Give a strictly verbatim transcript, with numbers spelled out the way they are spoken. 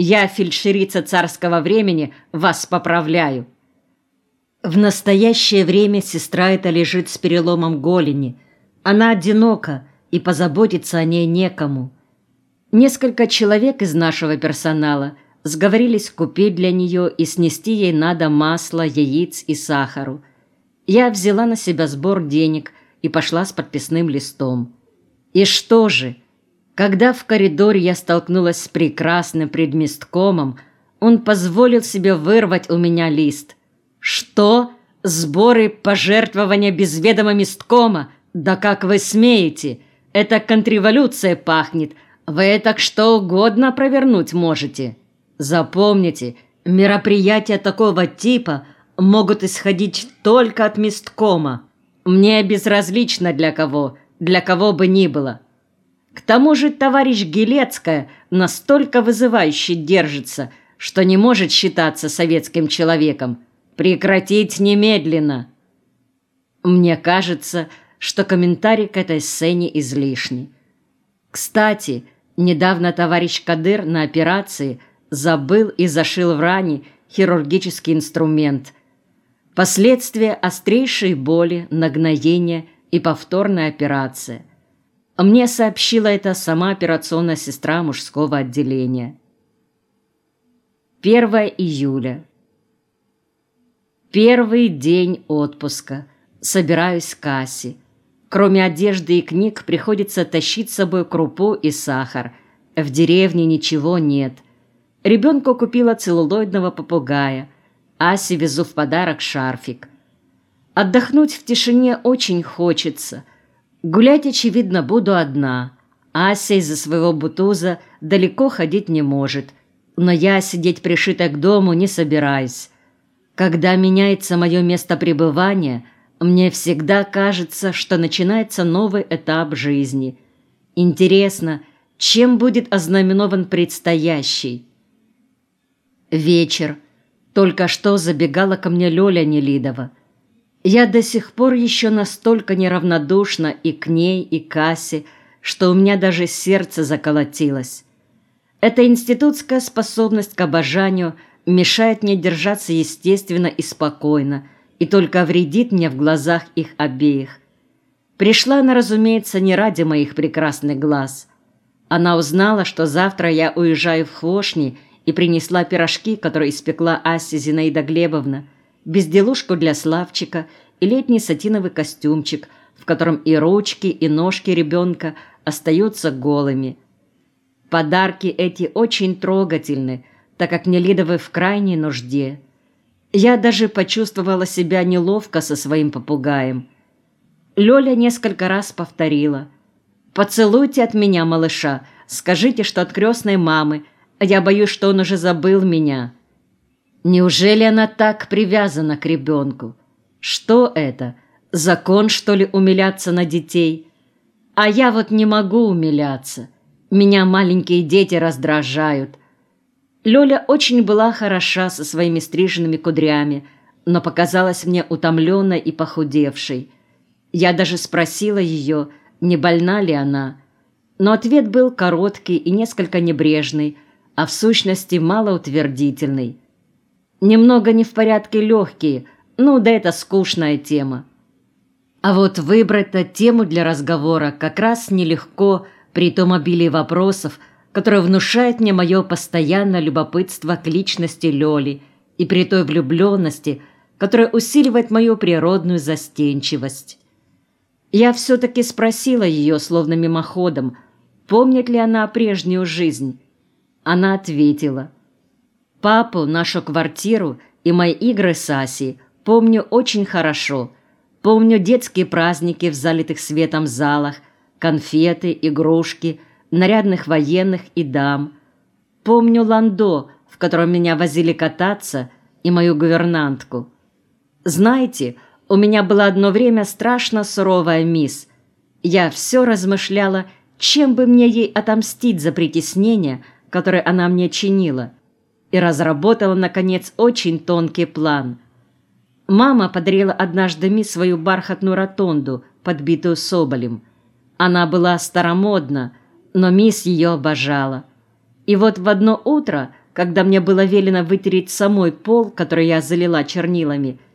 Я, фельдшерица царского времени, вас поправляю». В настоящее время сестра эта лежит с переломом голени. Она одинока, и позаботиться о ней некому. Несколько человек из нашего персонала сговорились купить для нее и снести ей на дом масло, яиц и сахару. Я взяла на себя сбор денег и пошла с подписным листом. И что же? Когда в коридоре я столкнулась с прекрасным предместкомом, он позволил себе вырвать у меня лист. «Что? Сборы пожертвования без ведома месткома? Да как вы смеете? Это контрреволюция пахнет. Вы это что угодно провернуть можете. Запомните, мероприятия такого типа могут исходить только от месткома. Мне безразлично для кого, для кого бы ни было. К тому же товарищ Гилецкая настолько вызывающе держится, что не может считаться советским человеком. Прекратить немедленно». Мне кажется, что комментарий к этой сцене излишний. Кстати, недавно товарищ Кадыр на операции забыл и зашил в ране хирургический инструмент. Последствия острейшей боли, нагноения и повторная операция. Мне сообщила это сама операционная сестра мужского отделения. первое июля. Первый день отпуска. Собираюсь к кассе. Кроме одежды и книг приходится тащить с собой крупу и сахар. В деревне ничего нет. Ребенку купила целлулоидного попугая. Асе везу в подарок шарфик. Отдохнуть в тишине очень хочется. Гулять, очевидно, буду одна. Ася из-за своего бутуза далеко ходить не может. Но я сидеть пришитой к дому не собираюсь. Когда меняется мое место пребывания, мне всегда кажется, что начинается новый этап жизни. Интересно, чем будет ознаменован предстоящий? Вечер. Только что забегала ко мне Лёля Нелидова. Я до сих пор еще настолько неравнодушна и к ней, и к Асе, что у меня даже сердце заколотилось. Эта институтская способность к обожанию мешает мне держаться естественно и спокойно, и только вредит мне в глазах их обеих. Пришла она, разумеется, не ради моих прекрасных глаз. Она узнала, что завтра я уезжаю в Хвошни, и принесла пирожки, которые испекла Ася Зинаида Глебовна, безделушку для Славчика и летний сатиновый костюмчик, в котором и ручки, и ножки ребенка остаются голыми. Подарки эти очень трогательны, так как Нелидовы в крайней нужде. Я даже почувствовала себя неловко со своим попугаем. Лёля несколько раз повторила: «Поцелуйте от меня малыша, скажите, что от крестной мамы, я боюсь, что он уже забыл меня». Неужели она так привязана к ребенку? Что это? Закон, что ли, умиляться на детей? А я вот не могу умиляться. Меня маленькие дети раздражают. Лёля очень была хороша со своими стриженными кудрями, но показалась мне утомленной и похудевшей. Я даже спросила ее, не больна ли она. Но ответ был короткий и несколько небрежный, а в сущности малоутвердительный. Немного не в порядке легкие, ну да это скучная тема. А вот выбрать-то тему для разговора как раз нелегко при том обилии вопросов, которое внушает мне мое постоянное любопытство к личности Лёли и при той влюбленности, которая усиливает мою природную застенчивость. Я все-таки спросила ее, словно мимоходом, помнит ли она прежнюю жизнь. Она ответила: «Папу, нашу квартиру и мои игры с Асей помню очень хорошо. Помню детские праздники в залитых светом залах, конфеты, игрушки, нарядных военных и дам. Помню ландо, в котором меня возили кататься, и мою гувернантку. Знаете, у меня было одно время страшно суровая мисс. Я все размышляла, чем бы мне ей отомстить за притеснение, которое она мне чинила, и разработала, наконец, очень тонкий план. Мама подарила однажды мисс свою бархатную ротонду, подбитую соболем. Она была старомодна, но мисс ее обожала. И вот в одно утро, когда мне было велено вытереть самой пол, который я залила чернилами,